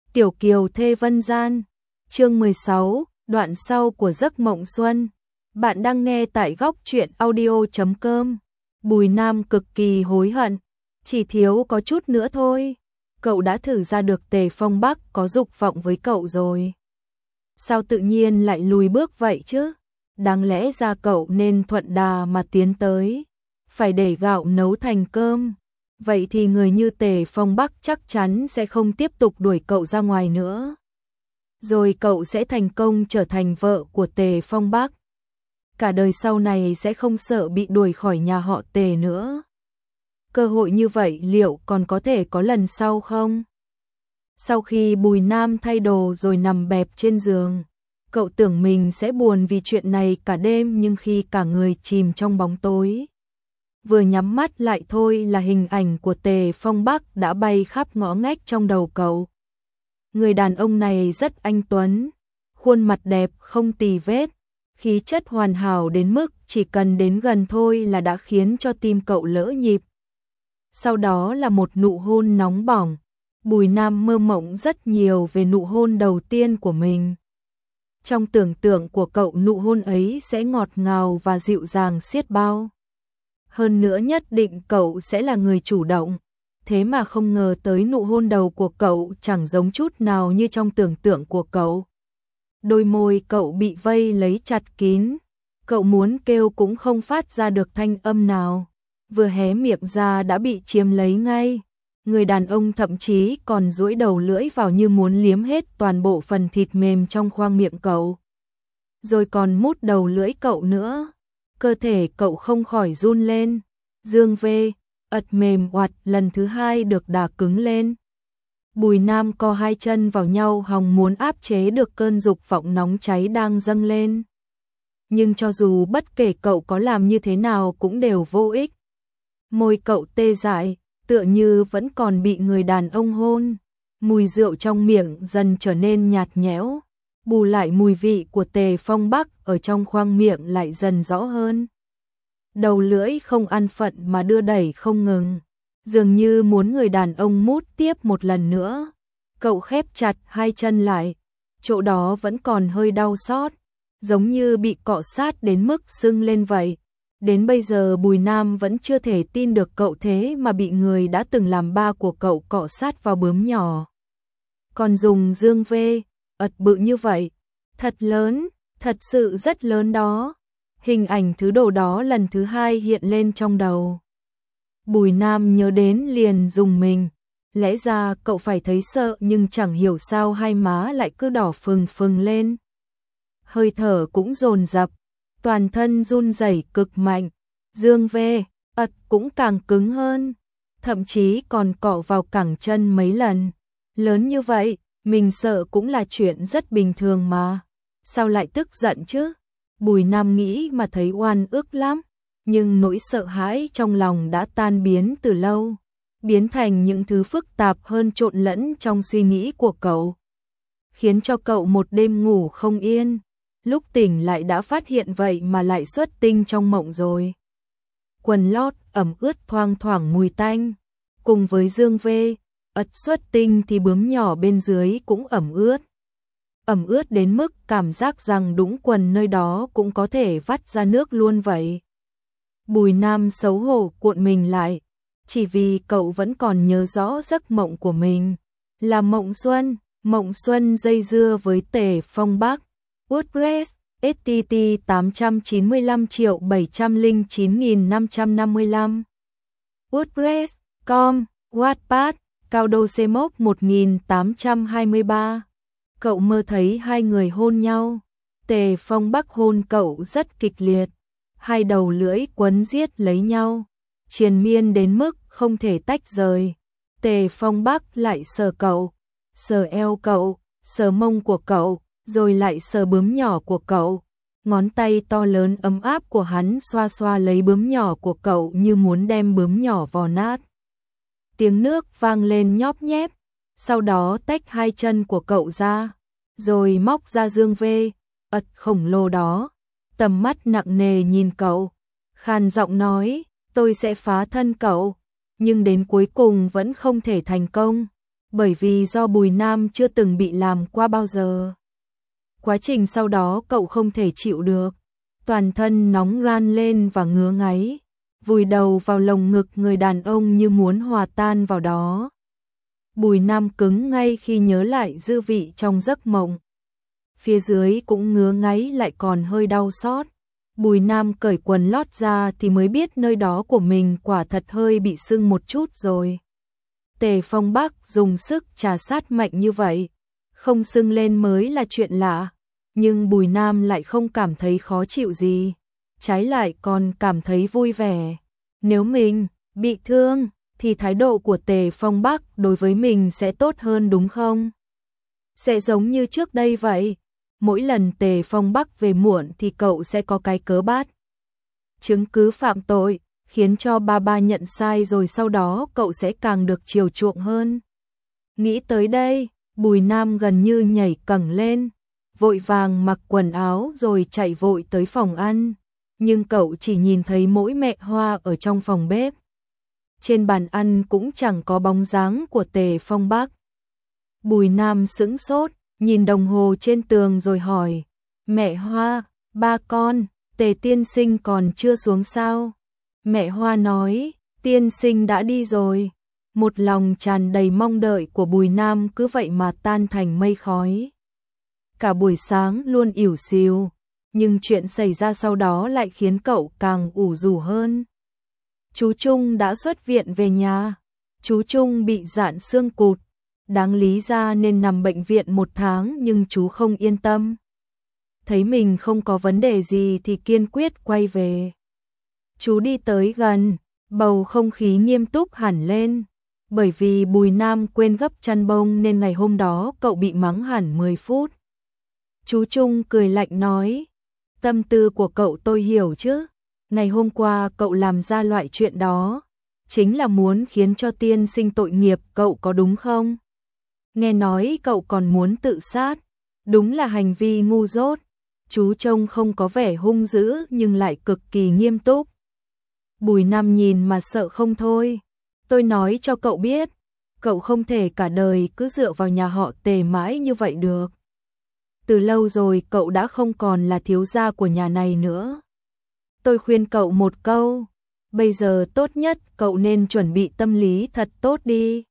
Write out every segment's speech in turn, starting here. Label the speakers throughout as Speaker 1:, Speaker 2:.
Speaker 1: Tiểu Kiều thê Vân Gian. Chương 16, đoạn sau của giấc mộng xuân. Bạn đang nghe tại góc truyện audio.com. Bùi Nam cực kỳ hối hận, chỉ thiếu có chút nữa thôi. Cậu đã thử ra được Tề Phong Bắc có dục vọng với cậu rồi. Sao tự nhiên lại lùi bước vậy chứ? Đáng lẽ ra cậu nên thuận đà mà tiến tới, phải để gạo nấu thành cơm. Vậy thì người như Tề Phong Bắc chắc chắn sẽ không tiếp tục đuổi cậu ra ngoài nữa. Rồi cậu sẽ thành công trở thành vợ của Tề Phong Bắc. Cả đời sau này sẽ không sợ bị đuổi khỏi nhà họ Tề nữa. Cơ hội như vậy liệu còn có thể có lần sau không? Sau khi Bùi Nam thay đồ rồi nằm bẹp trên giường, cậu tưởng mình sẽ buồn vì chuyện này cả đêm, nhưng khi cả người chìm trong bóng tối, vừa nhắm mắt lại thôi là hình ảnh của Tề Phong Bắc đã bay khắp ngõ ngách trong đầu cậu. Người đàn ông này rất anh tuấn, khuôn mặt đẹp không tì vết, khí chất hoàn hảo đến mức chỉ cần đến gần thôi là đã khiến cho tim cậu lỡ nhịp. Sau đó là một nụ hôn nóng bỏng. Bùi Nam mơ mộng rất nhiều về nụ hôn đầu tiên của mình. Trong tưởng tượng của cậu, nụ hôn ấy sẽ ngọt ngào và dịu dàng xiết bao. Hơn nữa nhất định cậu sẽ là người chủ động. Thế mà không ngờ tới nụ hôn đầu của cậu chẳng giống chút nào như trong tưởng tượng của cậu. Đôi môi cậu bị vây lấy chặt kín. Cậu muốn kêu cũng không phát ra được thanh âm nào. Vừa hé miệng ra đã bị chiếm lấy ngay. Người đàn ông thậm chí còn duỗi đầu lưỡi vào như muốn liếm hết toàn bộ phần thịt mềm trong khoang miệng cậu. Rồi còn mút đầu lưỡi cậu nữa. Cơ thể cậu không khỏi run lên. Dương vê, ật mềm oặt lần thứ hai được đả cứng lên. Bùi Nam co hai chân vào nhau hòng muốn áp chế được cơn dục vọng nóng cháy đang dâng lên. Nhưng cho dù bất kể cậu có làm như thế nào cũng đều vô ích. Môi cậu tê dại, tựa như vẫn còn bị người đàn ông hôn. Mùi rượu trong miệng dần trở nên nhạt nhẽo. Bù lại mùi vị của Tề Phong Bắc ở trong khoang miệng lại dần rõ hơn. Đầu lưỡi không an phận mà đưa đẩy không ngừng, dường như muốn người đàn ông mút tiếp một lần nữa. Cậu khép chặt hai chân lại, chỗ đó vẫn còn hơi đau xót, giống như bị cọ sát đến mức sưng lên vậy. Đến bây giờ Bùi Nam vẫn chưa thể tin được cậu thế mà bị người đã từng làm ba của cậu cọ sát vào bướm nhỏ. Còn dùng dương vê, ật bự như vậy, thật lớn, thật sự rất lớn đó. Hình ảnh thứ đồ đó lần thứ hai hiện lên trong đầu. Bùi Nam nhớ đến liền rùng mình. Lẽ ra cậu phải thấy sợ, nhưng chẳng hiểu sao hai má lại cứ đỏ phừng phừng lên. Hơi thở cũng dồn dập, toàn thân run rẩy cực mạnh. Dương vê, ật cũng càng cứng hơn, thậm chí còn cọ vào cẳng chân mấy lần. Lớn như vậy, mình sợ cũng là chuyện rất bình thường mà. Sao lại tức giận chứ? Bùi Nam nghĩ mà thấy oan ức lắm, nhưng nỗi sợ hãi trong lòng đã tan biến từ lâu, biến thành những thứ phức tạp hơn trộn lẫn trong suy nghĩ của cậu, khiến cho cậu một đêm ngủ không yên. Lúc tỉnh lại đã phát hiện vậy mà lại xuất tinh trong mộng rồi. Quần lót ẩm ướt thoang thoảng mùi tanh, cùng với dương vê, ật xuất tinh thì bướm nhỏ bên dưới cũng ẩm ướt. Ẩm ướt đến mức cảm giác rằng đúng quần nơi đó cũng có thể vắt ra nước luôn vậy. Bùi Nam xấu hổ cuộn mình lại, chỉ vì cậu vẫn còn nhớ rõ giấc mộng của mình. Là mộng xuân dây dưa với Tề Phong Bắc. WordPress, http 895.709.555. WordPress, com, Wattpad, Cao Đô Xê Mốc 1823. Cậu mơ thấy hai người hôn nhau. Tề Phong Bắc hôn cậu rất kịch liệt. Hai đầu lưỡi quấn giết lấy nhau, triền miên đến mức không thể tách rời. Tề Phong Bắc lại sờ cậu, sờ eo cậu, sờ mông của cậu, rồi lại sờ bướm nhỏ của cậu. Ngón tay to lớn ấm áp của hắn xoa xoa lấy bướm nhỏ của cậu như muốn đem bướm nhỏ vò nát. Tiếng nước vang lên nhóp nhép, sau đó tách hai chân của cậu ra, rồi móc ra dương vê, ật khổng lồ đó. Tầm mắt nặng nề nhìn cậu, khàn giọng nói, tôi sẽ phá thân cậu, nhưng đến cuối cùng vẫn không thể thành công. bởi vì do Bùi Nam chưa từng bị làm qua bao giờ. Quá trình sau đó cậu không thể chịu được, toàn thân nóng ran lên và ngứa ngáy, vùi đầu vào lồng ngực người đàn ông như muốn hòa tan vào đó. Bùi Nam cứng ngay khi nhớ lại dư vị trong giấc mộng. Phía dưới cũng ngứa ngáy lại còn hơi đau xót. Bùi Nam cởi quần lót ra thì mới biết nơi đó của mình quả thật hơi bị sưng một chút rồi. Tề Phong Bắc dùng sức chà sát mạnh như vậy, không sưng lên mới là chuyện lạ, nhưng Bùi Nam lại không cảm thấy khó chịu gì, trái lại còn cảm thấy vui vẻ. Nếu mình bị thương thì thái độ của Tề Phong Bắc đối với mình sẽ tốt hơn đúng không? Sẽ giống như trước đây vậy. Mỗi lần Tề Phong Bắc về muộn thì cậu sẽ có cái cớ bắt chứng cứ phạm tội, khiến cho ba nhận sai rồi sau đó cậu sẽ càng được chiều chuộng hơn. Nghĩ tới đây, Bùi Nam gần như nhảy cẫng lên, vội vàng mặc quần áo rồi chạy vội tới phòng ăn, nhưng cậu chỉ nhìn thấy mỗi mẹ Hoa ở trong phòng bếp. Trên bàn ăn cũng chẳng có bóng dáng của Tề Phong Bắc. Bùi Nam sững sốt, nhìn đồng hồ trên tường rồi hỏi, mẹ Hoa, ba con, Tề tiên sinh còn chưa xuống sao? Mẹ Hoa nói, tiên sinh đã đi rồi. Một lòng tràn đầy mong đợi của Bùi Nam cứ vậy mà tan thành mây khói. Cả buổi sáng luôn ỉu xìu, nhưng chuyện xảy ra sau đó lại khiến cậu càng ủ rũ hơn. Chú Trung đã xuất viện về nhà. Chú Trung bị giãn xương cụt, đáng lý ra nên nằm bệnh viện 1 tháng nhưng chú không yên tâm. Thấy mình không có vấn đề gì thì kiên quyết quay về. Chú đi tới gần, bầu không khí nghiêm túc hẳn lên. Bởi vì Bùi Nam quên gấp chăn bông nên ngày hôm đó cậu bị mắng hẳn 10 phút. Chú Trung cười lạnh nói, tâm tư của cậu tôi hiểu chứ. Ngày hôm qua cậu làm ra loại chuyện đó, chính là muốn khiến cho tiên sinh tội nghiệp cậu có đúng không? Nghe nói cậu còn muốn tự sát, đúng là hành vi ngu dốt. Chú trông không có vẻ hung dữ nhưng lại cực kỳ nghiêm túc. Bùi Nam nhìn mà sợ không thôi. Tôi nói cho cậu biết, cậu không thể cả đời cứ dựa vào nhà họ Tề mãi như vậy được. Từ lâu rồi cậu đã không còn là thiếu gia của nhà này nữa. Tôi khuyên cậu một câu, bây giờ tốt nhất cậu nên chuẩn bị tâm lý thật tốt đi.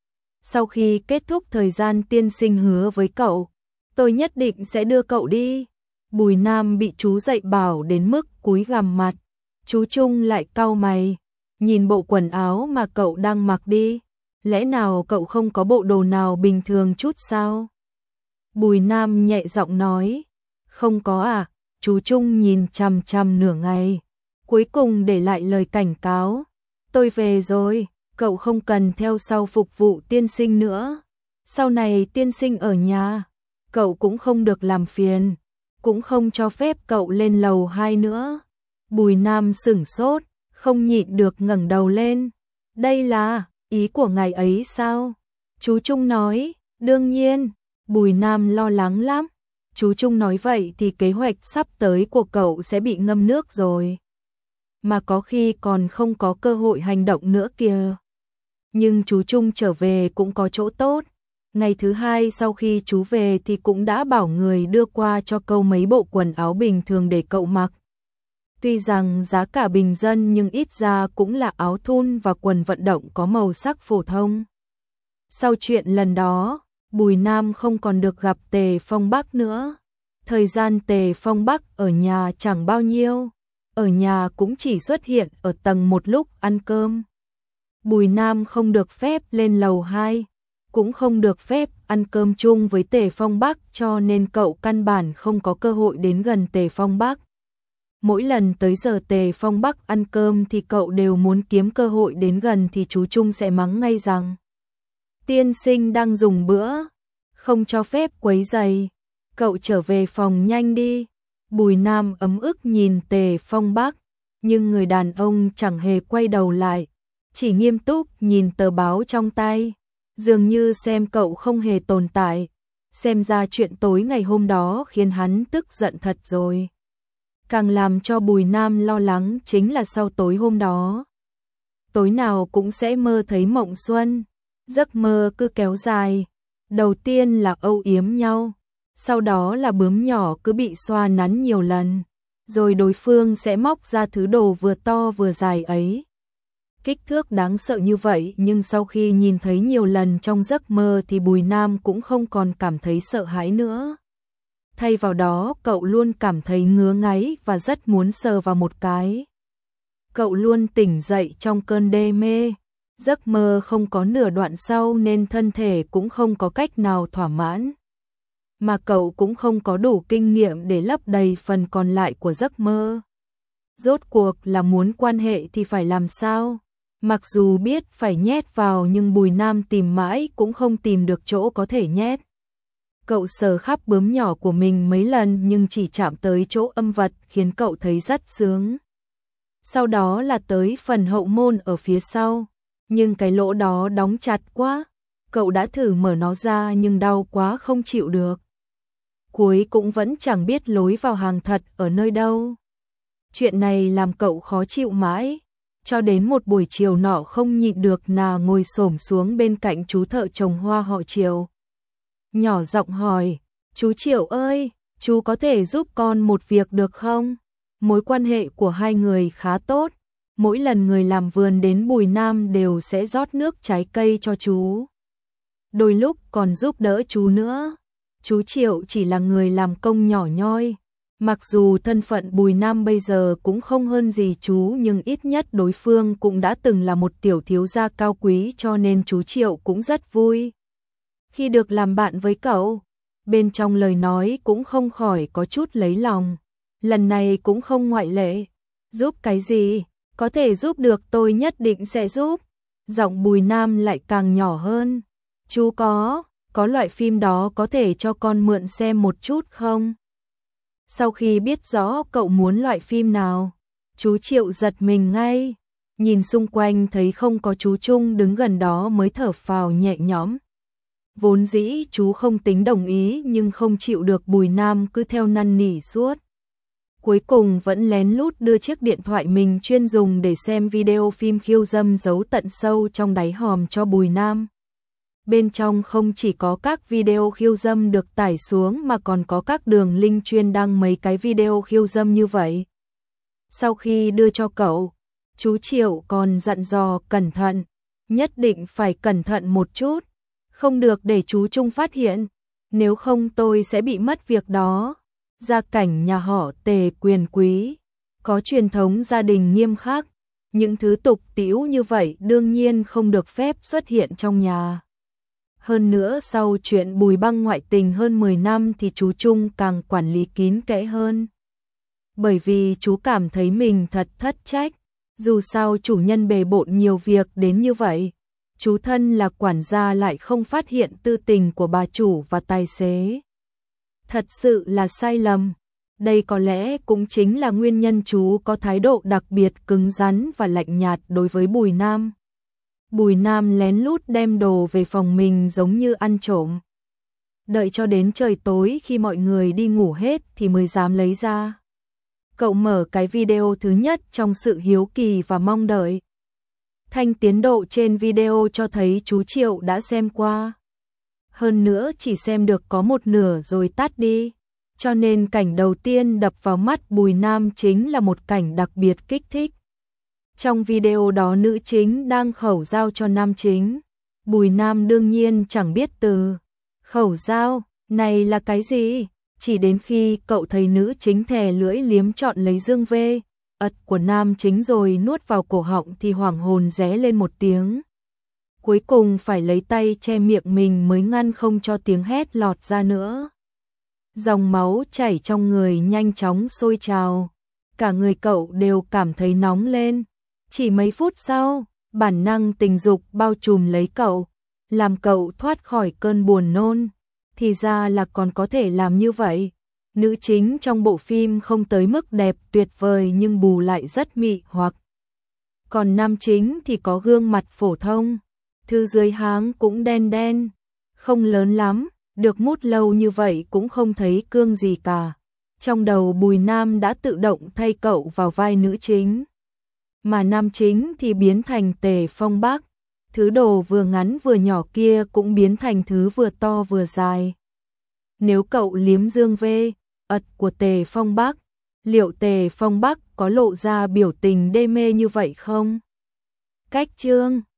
Speaker 1: Sau khi kết thúc thời gian tiên sinh hứa với cậu, tôi nhất định sẽ đưa cậu đi. Bùi Nam bị chú dạy bảo đến mức cúi gằm mặt. Chú Trung lại cau mày, nhìn bộ quần áo mà cậu đang mặc đi. Lẽ nào cậu không có bộ đồ nào bình thường chút sao? Bùi Nam nhẹ giọng nói, không có à? Chú Trung nhìn chằm chằm nửa ngày, cuối cùng để lại lời cảnh cáo. Tôi về rồi, cậu không cần theo sau phục vụ tiên sinh nữa. Sau này tiên sinh ở nhà, cậu cũng không được làm phiền, cũng không cho phép cậu lên lầu 2 nữa. Bùi Nam sửng sốt, không nhịn được ngẩng đầu lên. Đây là ý của ngài ấy sao? Chú Trung nói, đương nhiên. Bùi Nam lo lắng lắm. Chú Trung nói vậy thì kế hoạch sắp tới của cậu sẽ bị ngâm nước rồi. Mà có khi còn không có cơ hội hành động nữa kìa. Nhưng chú Trung trở về cũng có chỗ tốt. Ngày thứ 2 sau khi chú về thì cũng đã bảo người đưa qua cho cậu mấy bộ quần áo bình thường để cậu mặc. Tuy rằng giá cả bình dân nhưng ít ra cũng là áo thun và quần vận động có màu sắc phổ thông. Sau chuyện lần đó, Bùi Nam không còn được gặp Tề Phong Bắc nữa. Thời gian Tề Phong Bắc ở nhà chẳng bao nhiêu, ở nhà cũng chỉ xuất hiện ở tầng 1 lúc ăn cơm. Bùi Nam không được phép lên lầu 2, cũng không được phép ăn cơm chung với Tề Phong Bắc cho nên cậu căn bản không có cơ hội đến gần Tề Phong Bắc. Mỗi lần tới giờ Tề Phong Bắc ăn cơm thì cậu đều muốn kiếm cơ hội đến gần thì chú Trung sẽ mắng ngay rằng tiên sinh đang dùng bữa, không cho phép quấy rầy, cậu trở về phòng nhanh đi. Bùi Nam ấm ức nhìn Tề Phong Bắc, nhưng người đàn ông chẳng hề quay đầu lại, chỉ nghiêm túc nhìn tờ báo trong tay, dường như xem cậu không hề tồn tại. Xem ra chuyện tối ngày hôm đó khiến hắn tức giận thật rồi. Càng làm cho Bùi Nam lo lắng chính là sau tối hôm đó, tối nào cũng sẽ mơ thấy Mộng Xuân. Giấc mơ cứ kéo dài, đầu tiên là âu yếm nhau, sau đó là bướm nhỏ cứ bị xoa nắn nhiều lần, rồi đối phương sẽ móc ra thứ đồ vừa to vừa dài ấy. Kích thước đáng sợ như vậy nhưng sau khi nhìn thấy nhiều lần trong giấc mơ thì Bùi Nam cũng không còn cảm thấy sợ hãi nữa. Thay vào đó cậu luôn cảm thấy ngứa ngáy và rất muốn sờ vào một cái. Cậu luôn tỉnh dậy trong cơn đê mê. Giấc mơ không có nửa đoạn sau nên thân thể cũng không có cách nào thỏa mãn. Mà cậu cũng không có đủ kinh nghiệm để lấp đầy phần còn lại của giấc mơ. Rốt cuộc là muốn quan hệ thì phải làm sao? Mặc dù biết phải nhét vào nhưng Bùi Nam tìm mãi cũng không tìm được chỗ có thể nhét. Cậu sờ khắp bướm nhỏ của mình mấy lần nhưng chỉ chạm tới chỗ âm vật khiến cậu thấy rất sướng. Sau đó là tới phần hậu môn ở phía sau. Nhưng cái lỗ đó đóng chặt quá. Cậu đã thử mở nó ra nhưng đau quá không chịu được. Cuối cũng vẫn chẳng biết lối vào hàng thật ở nơi đâu. Chuyện này làm cậu khó chịu mãi. Cho đến một buổi chiều nọ không nhịn được nào ngồi xổm xuống bên cạnh chú thợ trồng hoa họ Triệu. Nhỏ giọng hỏi, chú Triệu ơi, chú có thể giúp con một việc được không? Mối quan hệ của hai người khá tốt. Mỗi lần người làm vườn đến Bùi Nam đều sẽ rót nước trái cây cho chú. Đôi lúc còn giúp đỡ chú nữa. Chú Triệu chỉ là người làm công nhỏ nhoi. Mặc dù thân phận Bùi Nam bây giờ cũng không hơn gì chú nhưng ít nhất đối phương cũng đã từng là một tiểu thiếu gia cao quý cho nên chú Triệu cũng rất vui. Khi được làm bạn với cậu, bên trong lời nói cũng không khỏi có chút lấy lòng. Lần này cũng không ngoại lệ. Giúp cái gì? Có thể giúp được tôi nhất định sẽ giúp. Giọng Bùi Nam lại càng nhỏ hơn. Chú có loại phim đó có thể cho con mượn xem một chút không? Sau khi biết rõ cậu muốn loại phim nào, chú Triệu giật mình ngay. Nhìn xung quanh thấy không có chú Trung đứng gần đó mới thở phào nhẹ nhõm. Vốn dĩ chú không tính đồng ý nhưng không chịu được Bùi Nam cứ theo năn nỉ suốt. Cuối cùng vẫn lén lút đưa chiếc điện thoại mình chuyên dùng để xem video phim khiêu dâm giấu tận sâu trong đáy hòm cho Bùi Nam. Bên trong không chỉ có các video khiêu dâm được tải xuống mà còn có các đường link chuyên đăng mấy cái video khiêu dâm như vậy. Sau khi đưa cho cậu, chú Triệu còn dặn dò cẩn thận, nhất định phải cẩn thận một chút, không được để chú Trung phát hiện, nếu không tôi sẽ bị mất việc đó. Gia cảnh nhà họ Tề quyền quý, có truyền thống gia đình nghiêm khắc, những thứ tục tĩu như vậy đương nhiên không được phép xuất hiện trong nhà. Hơn nữa sau chuyện Bùi Băng ngoại tình hơn 10 năm thì chú Trung càng quản lý kín kẽ hơn. Bởi vì chú cảm thấy mình thật thất trách, dù sao chủ nhân bề bộn nhiều việc đến như vậy, chú thân là quản gia lại không phát hiện tư tình của bà chủ và tài xế. Thật sự là sai lầm. Đây có lẽ cũng chính là nguyên nhân chú có thái độ đặc biệt cứng rắn và lạnh nhạt đối với Bùi Nam. Bùi Nam lén lút đem đồ về phòng mình giống như ăn trộm. Đợi cho đến trời tối khi mọi người đi ngủ hết thì mới dám lấy ra. Cậu mở cái video thứ nhất trong sự hiếu kỳ và mong đợi. Thanh tiến độ trên video cho thấy chú Triệu đã xem qua. Hơn nữa chỉ xem được có một nửa rồi tắt đi. Cho nên cảnh đầu tiên đập vào mắt Bùi Nam chính là một cảnh đặc biệt kích thích. Trong video đó nữ chính đang khẩu giao cho nam chính. Bùi Nam đương nhiên chẳng biết từ khẩu giao này là cái gì. Chỉ đến khi cậu thấy nữ chính thè lưỡi liếm trọn lấy dương vê ật của nam chính rồi nuốt vào cổ họng thì hoảng hồn ré lên một tiếng. Cuối cùng phải lấy tay che miệng mình mới ngăn không cho tiếng hét lọt ra nữa. Dòng máu chảy trong người nhanh chóng sôi trào. Cả người cậu đều cảm thấy nóng lên. Chỉ mấy phút sau, bản năng tình dục bao trùm lấy cậu, làm cậu thoát khỏi cơn buồn nôn. Thì ra là còn có thể làm như vậy. Nữ chính trong bộ phim không tới mức đẹp tuyệt vời nhưng bù lại rất mị hoặc. Còn nam chính thì có gương mặt phổ thông, thứ dưới háng cũng đen đen, không lớn lắm, được mút lâu như vậy cũng không thấy cương gì cả. Trong đầu Bùi Nam đã tự động thay cậu vào vai nữ chính. Mà nam chính thì biến thành Tề Phong Bắc. thứ đồ vừa ngắn vừa nhỏ kia cũng biến thành thứ vừa to vừa dài. Nếu cậu liếm dương vê, ật của Tề Phong Bắc, liệu Tề Phong Bắc có lộ ra biểu tình đê mê như vậy không? Cách chương